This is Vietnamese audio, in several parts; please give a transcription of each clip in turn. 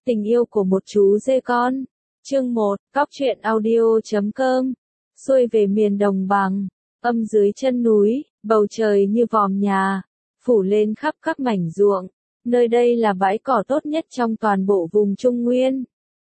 Tình yêu của một chú dê con. Chương 1, Cóc truyện audio.com. Xuôi về miền đồng bằng, âm dưới chân núi, bầu trời như vòm nhà, phủ lên khắp các mảnh ruộng. Nơi đây là bãi cỏ tốt nhất trong toàn bộ vùng Trung Nguyên.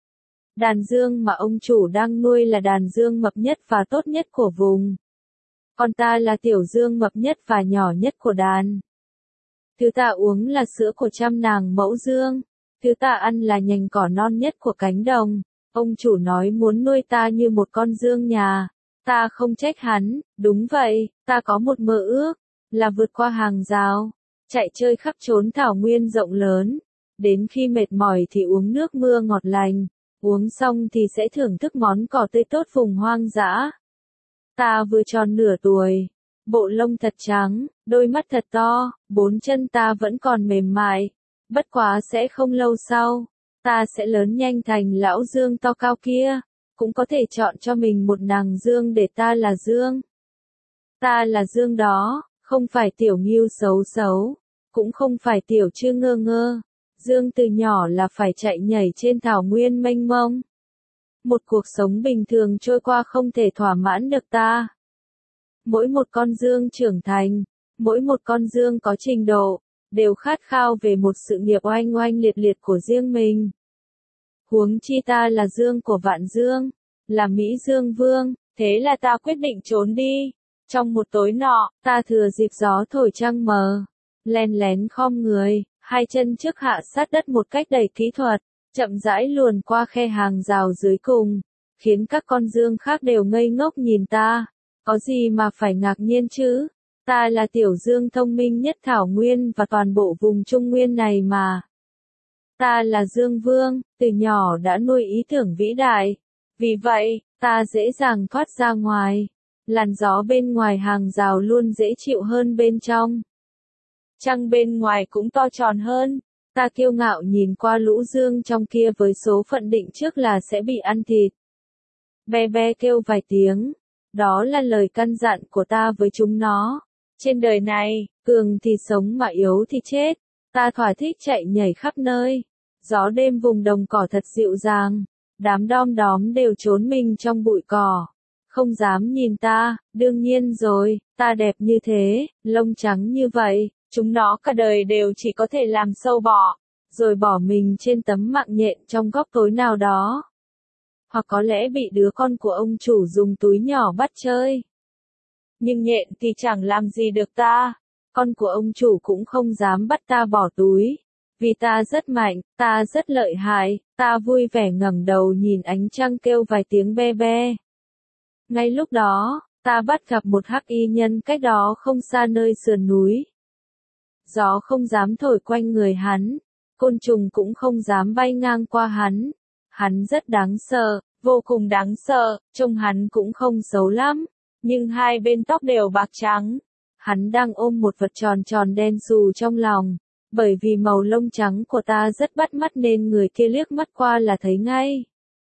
Đàn dương mà ông chủ đang nuôi là đàn dương mập nhất và tốt nhất của vùng. Con ta là tiểu dương mập nhất và nhỏ nhất của đàn. Thứ ta uống là sữa của trăm nàng mẫu dương. Thứ ta ăn là nhành cỏ non nhất của cánh đồng. Ông chủ nói muốn nuôi ta như một con dương nhà. Ta không trách hắn, đúng vậy, ta có một mơ ước, là vượt qua hàng rào, chạy chơi khắp chốn thảo nguyên rộng lớn. Đến khi mệt mỏi thì uống nước mưa ngọt lành, uống xong thì sẽ thưởng thức món cỏ tươi tốt vùng hoang dã. Ta vừa tròn nửa tuổi, bộ lông thật trắng, đôi mắt thật to, bốn chân ta vẫn còn mềm mại. Bất quá sẽ không lâu sau, ta sẽ lớn nhanh thành lão dương to cao kia, cũng có thể chọn cho mình một nàng dương để ta là dương. Ta là dương đó, không phải tiểu ngưu xấu xấu, cũng không phải tiểu trư ngơ ngơ. Dương từ nhỏ là phải chạy nhảy trên thảo nguyên mênh mông. Một cuộc sống bình thường trôi qua không thể thỏa mãn được ta. Mỗi một con dương trưởng thành, mỗi một con dương có trình độ, đều khát khao về một sự nghiệp oanh oanh liệt liệt của riêng mình. Huống chi ta là dương của vạn dương, là Mỹ Dương Vương, thế là ta quyết định trốn đi. Trong một tối nọ, ta thừa dịp gió thổi trăng mờ, len lén khom người, hai chân trước hạ sát đất một cách đầy kỹ thuật, chậm rãi luồn qua khe hàng rào dưới cùng, khiến các con dương khác đều ngây ngốc nhìn ta. Có gì mà phải ngạc nhiên chứ? Ta là tiểu dương thông minh nhất thảo nguyên và toàn bộ vùng Trung Nguyên này mà. Ta là Dương Vương, từ nhỏ đã nuôi ý tưởng vĩ đại. Vì vậy, ta dễ dàng thoát ra ngoài. Làn gió bên ngoài hàng rào luôn dễ chịu hơn bên trong. Trăng bên ngoài cũng to tròn hơn. Ta kiêu ngạo nhìn qua lũ dương trong kia với số phận định trước là sẽ bị ăn thịt. Be be kêu vài tiếng. Đó là lời căn dặn của ta với chúng nó. Trên đời này, cường thì sống mà yếu thì chết. Ta thỏa thích chạy nhảy khắp nơi. Gió đêm vùng đồng cỏ thật dịu dàng. Đám đom đóm đều trốn mình trong bụi cỏ. Không dám nhìn ta, đương nhiên rồi, ta đẹp như thế, lông trắng như vậy. Chúng nó cả đời đều chỉ có thể làm sâu bọ, rồi bỏ mình trên tấm mạng nhện trong góc tối nào đó. Hoặc có lẽ bị đứa con của ông chủ dùng túi nhỏ bắt chơi. Nhưng nhện thì chẳng làm gì được ta. Con của ông chủ cũng không dám bắt ta bỏ túi. Vì ta rất mạnh, ta rất lợi hại, ta vui vẻ ngẩng đầu nhìn ánh trăng kêu vài tiếng be be. Ngay lúc đó, ta bắt gặp một hắc y nhân cách đó không xa nơi sườn núi. Gió không dám thổi quanh người hắn, côn trùng cũng không dám bay ngang qua hắn. Hắn rất đáng sợ, vô cùng đáng sợ, trông hắn cũng không xấu lắm, nhưng hai bên tóc đều bạc trắng. Hắn đang ôm một vật tròn tròn đen xù trong lòng, bởi vì màu lông trắng của ta rất bắt mắt nên người kia liếc mắt qua là thấy ngay.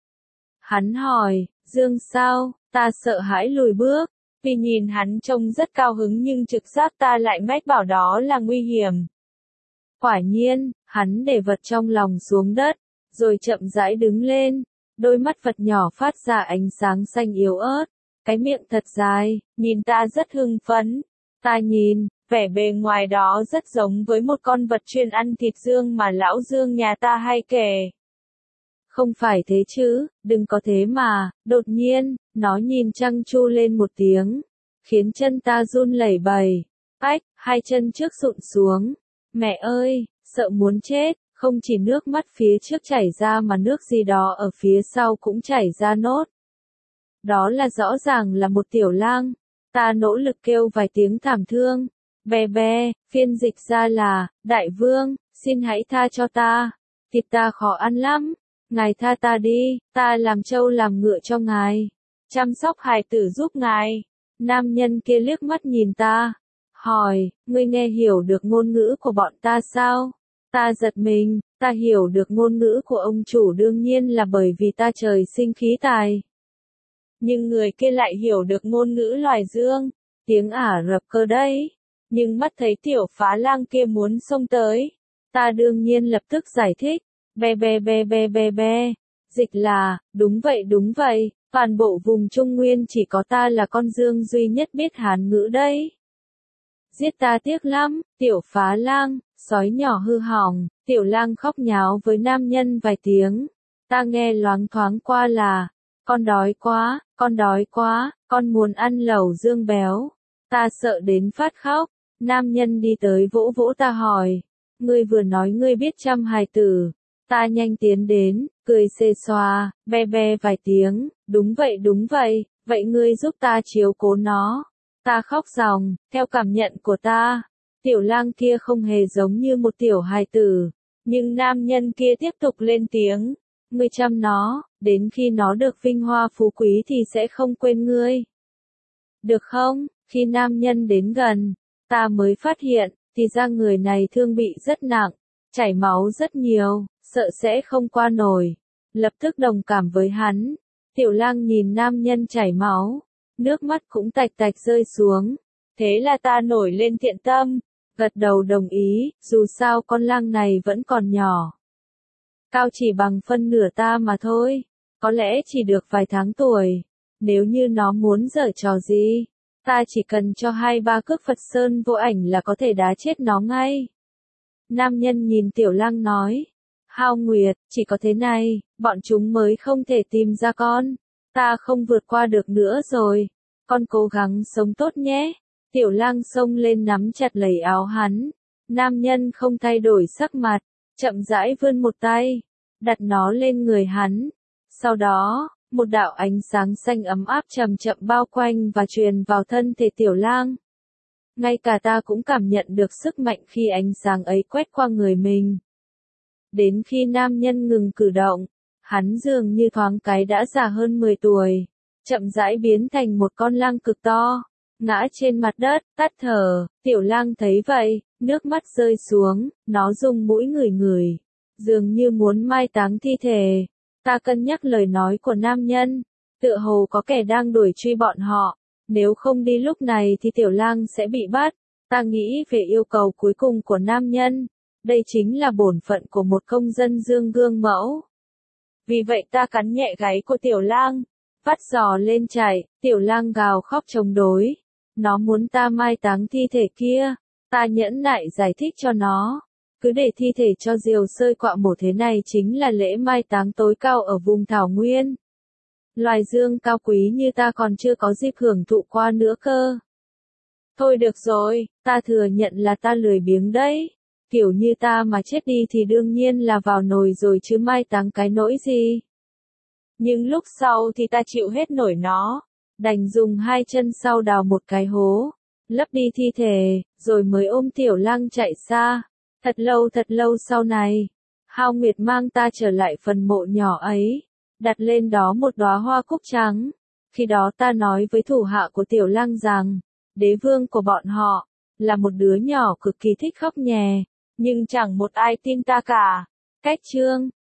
Hắn hỏi, Dương sao? Ta sợ hãi lùi bước, vì nhìn hắn trông rất cao hứng nhưng trực giác ta lại mách bảo đó là nguy hiểm. Quả nhiên, hắn để vật trong lòng xuống đất, rồi chậm rãi đứng lên, đôi mắt vật nhỏ phát ra ánh sáng xanh yếu ớt, cái miệng thật dài, nhìn ta rất hưng phấn. Ta nhìn, vẻ bề ngoài đó rất giống với một con vật chuyên ăn thịt dương mà lão dương nhà ta hay kể. Không phải thế chứ, đừng có thế mà. Đột nhiên, nó nhìn trăng chu lên một tiếng, khiến chân ta run lẩy bẩy. Ách, hai chân trước sụn xuống. Mẹ ơi, sợ muốn chết, không chỉ nước mắt phía trước chảy ra mà nước gì đó ở phía sau cũng chảy ra nốt. Đó là rõ ràng là một tiểu lang. Ta nỗ lực kêu vài tiếng thảm thương. Be be, phiên dịch ra là, đại vương, xin hãy tha cho ta. Thịt ta khó ăn lắm. Ngài tha ta đi, ta làm trâu làm ngựa cho ngài. Chăm sóc hài tử giúp ngài. Nam nhân kia liếc mắt nhìn ta. Hỏi, ngươi nghe hiểu được ngôn ngữ của bọn ta sao? Ta giật mình, ta hiểu được ngôn ngữ của ông chủ đương nhiên là bởi vì ta trời sinh khí tài. Nhưng người kia lại hiểu được ngôn ngữ loài dương, tiếng Ả Rập cơ đấy. Nhưng mắt thấy tiểu phá lang kia muốn xông tới. Ta đương nhiên lập tức giải thích. Be be be be be be. Dịch là, đúng vậy, toàn bộ vùng Trung Nguyên chỉ có ta là con Dương duy nhất biết Hán ngữ đây. Giết ta tiếc lắm, tiểu phá lang, sói nhỏ hư hỏng, tiểu lang khóc nháo với nam nhân vài tiếng. Ta nghe loáng thoáng qua là, con đói quá, con muốn ăn lẩu Dương béo. Ta sợ đến phát khóc, nam nhân đi tới vỗ vỗ ta hỏi, ngươi vừa nói ngươi biết chăm hài tử. Ta nhanh tiến đến, cười xề xoa, be be vài tiếng, đúng vậy, vậy ngươi giúp ta chiếu cố nó. Ta khóc ròng, theo cảm nhận của ta, tiểu lang kia không hề giống như một tiểu hài tử, nhưng nam nhân kia tiếp tục lên tiếng, ngươi chăm nó, đến khi nó được vinh hoa phú quý thì sẽ không quên ngươi. Được không? Khi nam nhân đến gần, ta mới phát hiện, thì ra người này thương bị rất nặng, chảy máu rất nhiều, sợ sẽ không qua nổi. Lập tức đồng cảm với hắn, tiểu lang nhìn nam nhân chảy máu, nước mắt cũng tạch tạch rơi xuống. Thế là ta nổi lên thiện tâm, gật đầu đồng ý, dù sao con lang này vẫn còn nhỏ. Cao chỉ bằng phân nửa ta mà thôi, có lẽ chỉ được vài tháng tuổi. Nếu như nó muốn giở trò gì, ta chỉ cần cho 2-3 cước Phật Sơn vô ảnh là có thể đá chết nó ngay. Nam nhân nhìn tiểu lang nói, Hao Nguyệt, chỉ có thế này, bọn chúng mới không thể tìm ra con. Ta không vượt qua được nữa rồi. Con cố gắng sống tốt nhé. Tiểu lang xông lên nắm chặt lấy áo hắn. Nam nhân không thay đổi sắc mặt, chậm rãi vươn một tay, đặt nó lên người hắn. Sau đó, một đạo ánh sáng xanh ấm áp chậm chậm bao quanh và truyền vào thân thể tiểu lang. Ngay cả ta cũng cảm nhận được sức mạnh khi ánh sáng ấy quét qua người mình. Đến khi nam nhân ngừng cử động, hắn dường như thoáng cái đã già hơn 10 tuổi, chậm rãi biến thành một con lang cực to, ngã trên mặt đất, tắt thở. Tiểu lang thấy vậy, nước mắt rơi xuống, nó dùng mũi ngửi ngửi, dường như muốn mai táng thi thể. Ta cân nhắc lời nói của nam nhân, tựa hồ có kẻ đang đuổi truy bọn họ, nếu không đi lúc này thì tiểu lang sẽ bị bắt. Ta nghĩ về yêu cầu cuối cùng của nam nhân, đây chính là bổn phận của một công dân Dương gương mẫu. Vì vậy ta cắn nhẹ gáy của tiểu lang, vắt giò lên chạy, tiểu lang gào khóc chống đối. Nó muốn ta mai táng thi thể kia, ta nhẫn nại giải thích cho nó. Cứ để thi thể cho diều sơi quạ mổ thế này chính là lễ mai táng tối cao ở vùng thảo nguyên. Loài dương cao quý như ta còn chưa có dịp hưởng thụ qua nữa cơ. Thôi được rồi, ta thừa nhận là ta lười biếng đấy. Kiểu như ta mà chết đi thì đương nhiên là vào nồi rồi chứ mai táng cái nỗi gì. Nhưng lúc sau thì ta chịu hết nổi nó, đành dùng 2 chân sau đào một cái hố, lấp đi thi thể, rồi mới ôm tiểu lang chạy xa. Thật lâu sau này, Hao Nguyệt mang ta trở lại phần mộ nhỏ ấy, đặt lên đó một đóa hoa cúc trắng. Khi đó ta nói với thủ hạ của tiểu lang rằng, đế vương của bọn họ, là một đứa nhỏ cực kỳ thích khóc nhè, nhưng chẳng một ai tin ta cả. Cách chương